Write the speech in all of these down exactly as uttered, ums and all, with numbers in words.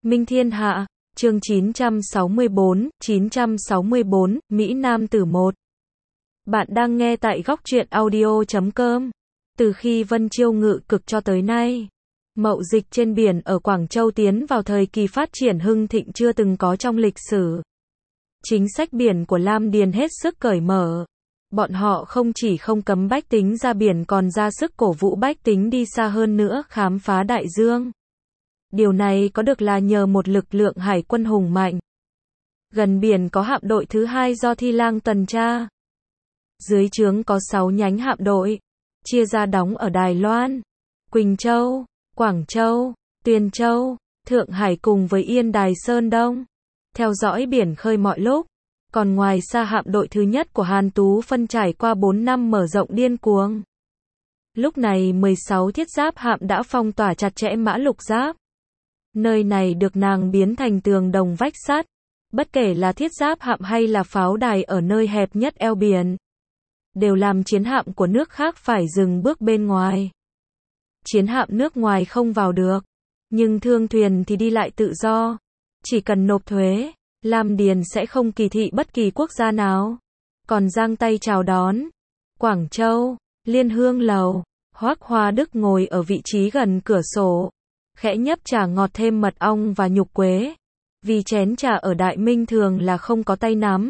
Minh Thiên Hạ, chương chín trăm sáu mươi bốn, chín trăm sáu mươi bốn, Mỹ Nam tử một. Bạn đang nghe tại góc truyện audio chấm com. Từ khi Vân Chiêu ngự cực cho tới nay, mậu dịch trên biển ở Quảng Châu tiến vào thời kỳ phát triển hưng thịnh chưa từng có trong lịch sử. Chính sách biển của Lam Điền hết sức cởi mở. Bọn họ không chỉ không cấm bách tính ra biển còn ra sức cổ vũ bách tính đi xa hơn nữa khám phá đại dương. Điều này có được là nhờ một lực lượng hải quân hùng mạnh. Gần biển có hạm đội thứ hai do Thi Lang tuần tra. Dưới trướng có sáu nhánh hạm đội, chia ra đóng ở Đài Loan, Quỳnh Châu, Quảng Châu, Tuyền Châu, Thượng Hải cùng với Yên Đài Sơn Đông. Theo dõi biển khơi mọi lúc. Còn ngoài xa hạm đội thứ nhất của Hàn Tú Phân trải qua bốn năm mở rộng điên cuồng. Lúc này mười sáu thiết giáp hạm đã phong tỏa chặt chẽ Mã Lục Giáp. Nơi này được nàng biến thành tường đồng vách sắt. Bất kể là thiết giáp hạm hay là pháo đài ở nơi hẹp nhất eo biển, đều làm chiến hạm của nước khác phải dừng bước bên ngoài. Chiến hạm nước ngoài không vào được, nhưng thương thuyền thì đi lại tự do. Chỉ cần nộp thuế, Lam Điền sẽ không kỳ thị bất kỳ quốc gia nào. Còn giang tay chào đón. Quảng Châu, Liên Hương Lầu, Hoắc Hoa Đức ngồi ở vị trí gần cửa sổ, khẽ nhấp trà ngọt thêm mật ong và nhục quế. Vì chén trà ở Đại Minh thường là không có tay nắm,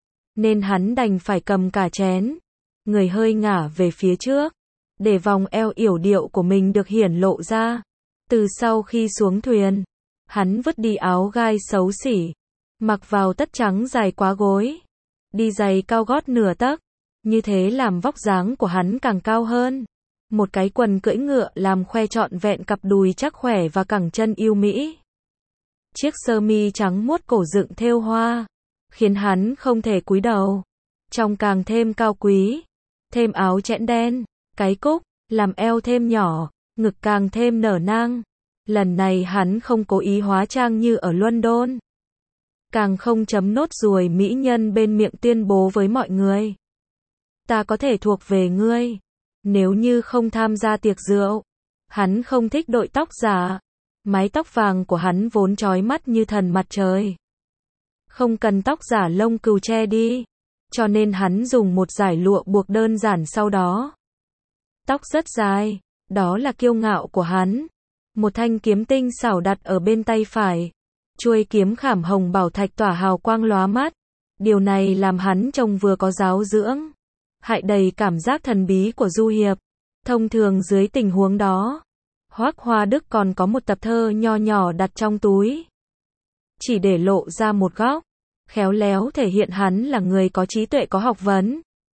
nên hắn đành phải cầm cả chén. Người hơi ngả về phía trước, để vòng eo yểu điệu của mình được hiển lộ ra. Từ sau khi xuống thuyền, hắn vứt đi áo gai xấu xỉ, mặc vào tất trắng dài quá gối, đi giày cao gót nửa tấc, như thế làm vóc dáng của hắn càng cao hơn. Một cái quần cưỡi ngựa làm khoe trọn vẹn cặp đùi chắc khỏe và cẳng chân yêu mỹ. Chiếc sơ mi trắng muốt cổ dựng thêu hoa, khiến hắn không thể cúi đầu, trông càng thêm cao quý. Thêm áo chẽn đen, cái cúc, làm eo thêm nhỏ, ngực càng thêm nở nang. Lần này hắn không cố ý hóa trang như ở London, càng không chấm nốt ruồi mỹ nhân bên miệng tuyên bố với mọi người: ta có thể thuộc về ngươi. Nếu như không tham gia tiệc rượu, hắn không thích đội tóc giả. Mái tóc vàng của hắn vốn chói mắt như thần mặt trời, không cần tóc giả lông cừu che đi, cho nên hắn dùng một dải lụa buộc đơn giản sau đó. Tóc rất dài, đó là kiêu ngạo của hắn. Một thanh kiếm tinh xảo đặt ở bên tay phải, chuôi kiếm khảm hồng bảo thạch tỏa hào quang lóa mắt. Điều này làm hắn trông vừa có giáo dưỡng, hại đầy cảm giác thần bí của du hiệp. Thông thường dưới tình huống đó, Hoắc Hoa Đức còn có một tập thơ nho nhỏ đặt trong túi, chỉ để lộ ra một góc, khéo léo thể hiện hắn là người có trí tuệ có học vấn.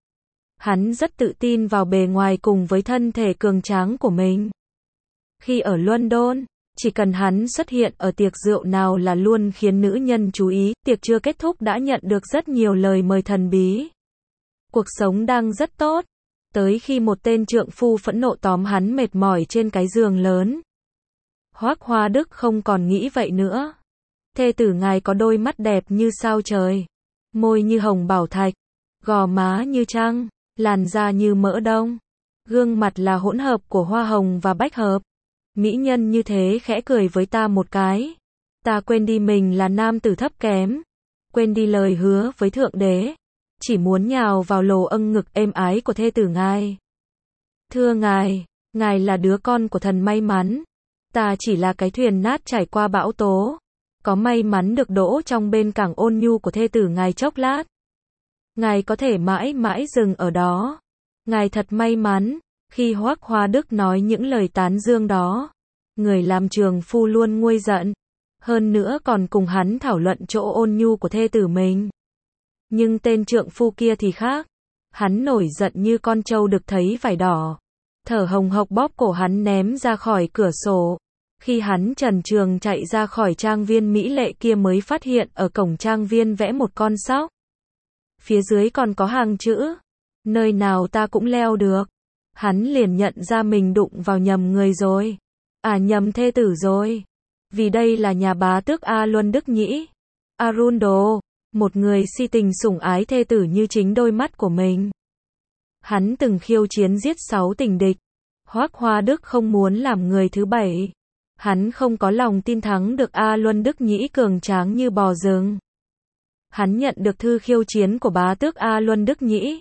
Hắn rất tự tin vào bề ngoài cùng với thân thể cường tráng của mình. Khi ở London, chỉ cần hắn xuất hiện ở tiệc rượu nào là luôn khiến nữ nhân chú ý. Tiệc chưa kết thúc đã nhận được rất nhiều lời mời thần bí. Cuộc sống đang rất tốt, tới khi một tên trượng phu phẫn nộ tóm hắn mệt mỏi trên cái giường lớn. Hoắc Hoa Đức không còn nghĩ vậy nữa. Thê tử ngài có đôi mắt đẹp như sao trời, môi như hồng bảo thạch, gò má như trăng, làn da như mỡ đông, gương mặt là hỗn hợp của hoa hồng và bách hợp. Mỹ nhân như thế khẽ cười với ta một cái, ta quên đi mình là nam tử thấp kém, quên đi lời hứa với thượng đế, chỉ muốn nhào vào lồ âng ngực êm ái của thê tử ngài. Thưa ngài, ngài là đứa con của thần may mắn, ta chỉ là cái thuyền nát trải qua bão tố, có may mắn được đỗ trong bên cảng ôn nhu của thê tử ngài chốc lát. Ngài có thể mãi mãi dừng ở đó. Ngài thật may mắn. Khi Hoắc Hoa Đức nói những lời tán dương đó, người làm trường phu luôn nguôi giận, hơn nữa còn cùng hắn thảo luận chỗ ôn nhu của thê tử mình. Nhưng tên trượng phu kia thì khác, hắn nổi giận như con trâu được thấy vải đỏ, thở hồng hộc bóp cổ hắn ném ra khỏi cửa sổ. Khi hắn trần truồng chạy ra khỏi trang viên mỹ lệ kia mới phát hiện ở cổng trang viên vẽ một con sóc. Phía dưới còn có hàng chữ: nơi nào ta cũng leo được. Hắn liền nhận ra mình đụng vào nhầm người rồi. À, nhầm thê tử rồi. Vì đây là nhà bá tước A Luân Đức Nhĩ, Arundo, một người si tình sủng ái thê tử như chính đôi mắt của mình. Hắn từng khiêu chiến giết sáu tình địch. Hoắc Hoa Đức không muốn làm người thứ bảy. Hắn không có lòng tin thắng được A Luân Đức Nhĩ cường tráng như bò rừng. Hắn nhận được thư khiêu chiến của bá tước A Luân Đức Nhĩ.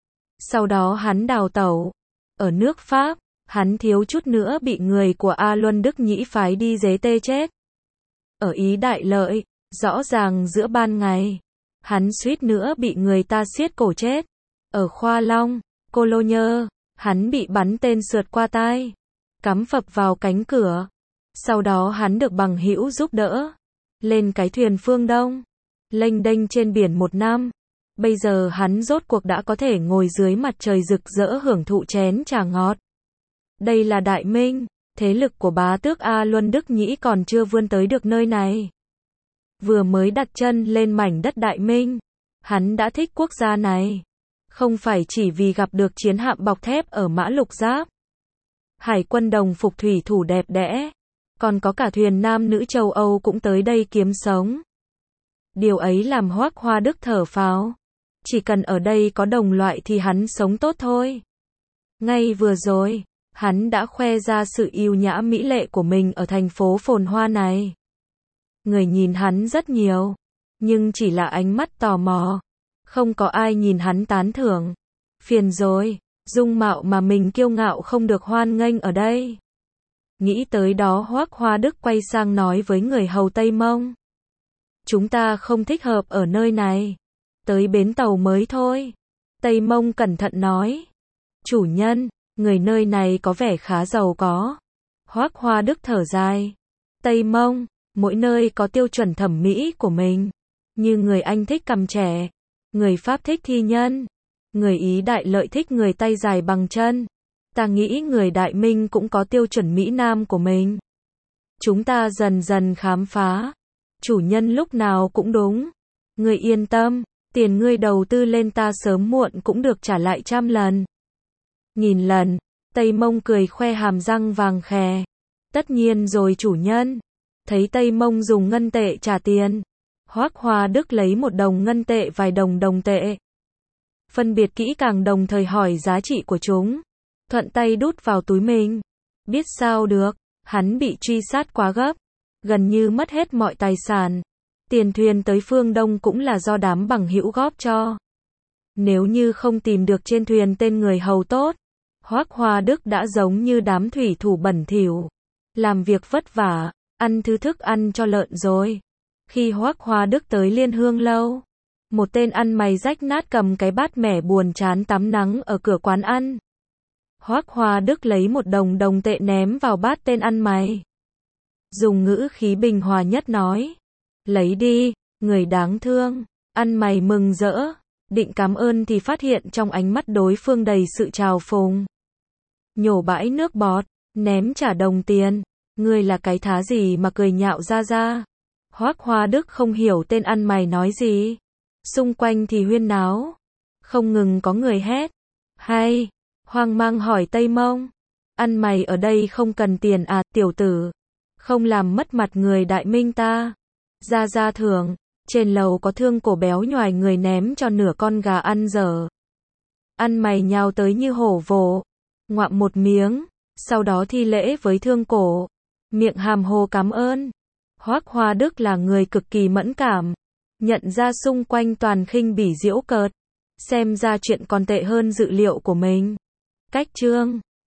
Sau đó hắn đào tẩu. Ở nước Pháp, hắn thiếu chút nữa bị người của A Luân Đức Nhĩ phái đi giết tê chết. Ở Ý Đại Lợi, rõ ràng giữa ban ngày, hắn suýt nữa bị người ta siết cổ chết. Ở Khoa Long, Cologne, hắn bị bắn tên sượt qua tai, cắm phập vào cánh cửa. Sau đó hắn được bằng hữu giúp đỡ, lên cái thuyền phương Đông, lênh đênh trên biển một năm. Bây giờ hắn rốt cuộc đã có thể ngồi dưới mặt trời rực rỡ hưởng thụ chén trà ngọt. Đây là Đại Minh, thế lực của bá tước A Luân Đức Nhĩ còn chưa vươn tới được nơi này. Vừa mới đặt chân lên mảnh đất Đại Minh, hắn đã thích quốc gia này. Không phải chỉ vì gặp được chiến hạm bọc thép ở Mã Lục Giáp, hải quân đồng phục thủy thủ đẹp đẽ, còn có cả thuyền nam nữ châu Âu cũng tới đây kiếm sống. Điều ấy làm Hoác Hoa Đức thở phào. Chỉ cần ở đây có đồng loại thì hắn sống tốt thôi. Ngay vừa rồi, hắn đã khoe ra sự yêu nhã mỹ lệ của mình ở thành phố phồn hoa này. Người nhìn hắn rất nhiều, nhưng chỉ là ánh mắt tò mò. Không có ai nhìn hắn tán thưởng. Phiền rồi, dung mạo mà mình kiêu ngạo không được hoan nghênh ở đây. Nghĩ tới đó Hoác Hoa Đức quay sang nói với người hầu Tây Mông. Chúng ta không thích hợp ở nơi này. Tới bến tàu mới thôi. Tây Mông cẩn thận nói. Chủ nhân, người nơi này có vẻ khá giàu có. Hoác Hoa Đức thở dài. Tây Mông, mỗi nơi có tiêu chuẩn thẩm mỹ của mình. Như người Anh thích cằm trẻ, người Pháp thích thi nhân, người Ý Đại Lợi thích người tay dài bằng chân. Ta nghĩ người Đại Minh cũng có tiêu chuẩn Mỹ Nam của mình. Chúng ta dần dần khám phá. Chủ nhân lúc nào cũng đúng. Người yên tâm, tiền ngươi đầu tư lên ta sớm muộn cũng được trả lại trăm lần. Nghìn lần, Tây Mông cười khoe hàm răng vàng khè. Tất nhiên rồi chủ nhân. Thấy Tây Mông dùng ngân tệ trả tiền, Hoác Hoa Đức lấy một đồng ngân tệ vài đồng đồng tệ. Phân biệt kỹ càng đồng thời hỏi giá trị của chúng. Thuận tay đút vào túi mình. Biết sao được, hắn bị truy sát quá gấp. Gần như mất hết mọi tài sản. Tiền thuyền tới phương Đông cũng là do đám bằng hữu góp cho. Nếu như không tìm được trên thuyền tên người hầu tốt, Hoác Hoa Đức đã giống như đám thủy thủ bẩn thỉu. Làm việc vất vả, ăn thứ thức ăn cho lợn rồi. Khi Hoác Hoa Đức tới Liên Hương Lâu, một tên ăn mày rách nát cầm cái bát mẻ buồn chán tắm nắng ở cửa quán ăn. Hoác Hoa Đức lấy một đồng đồng tệ ném vào bát tên ăn mày. Dùng ngữ khí bình hòa nhất nói. Lấy đi, người đáng thương. Ăn mày mừng rỡ. Định cảm ơn thì phát hiện trong ánh mắt đối phương đầy sự trào phúng. Nhổ bãi nước bọt, ném trả đồng tiền. Ngươi là cái thá gì mà cười nhạo ra ra. Hoác Hoa Đức không hiểu tên ăn mày nói gì. Xung quanh thì huyên náo. Không ngừng có người hét. Hay, hoang mang hỏi Tây Mông. Ăn mày ở đây không cần tiền à, tiểu tử. Không làm mất mặt người Đại Minh ta. Ra ra thưởng, trên lầu có thương cổ béo nhoài người ném cho nửa con gà ăn dở. Ăn mày nhào tới như hổ vồ. Ngoạm một miếng, sau đó thi lễ với thương cổ. Miệng hàm hồ cảm ơn. Hoác Hoa Đức là người cực kỳ mẫn cảm. Nhận ra xung quanh toàn khinh bỉ giễu cợt. Xem ra chuyện còn tệ hơn dự liệu của mình. Cách chương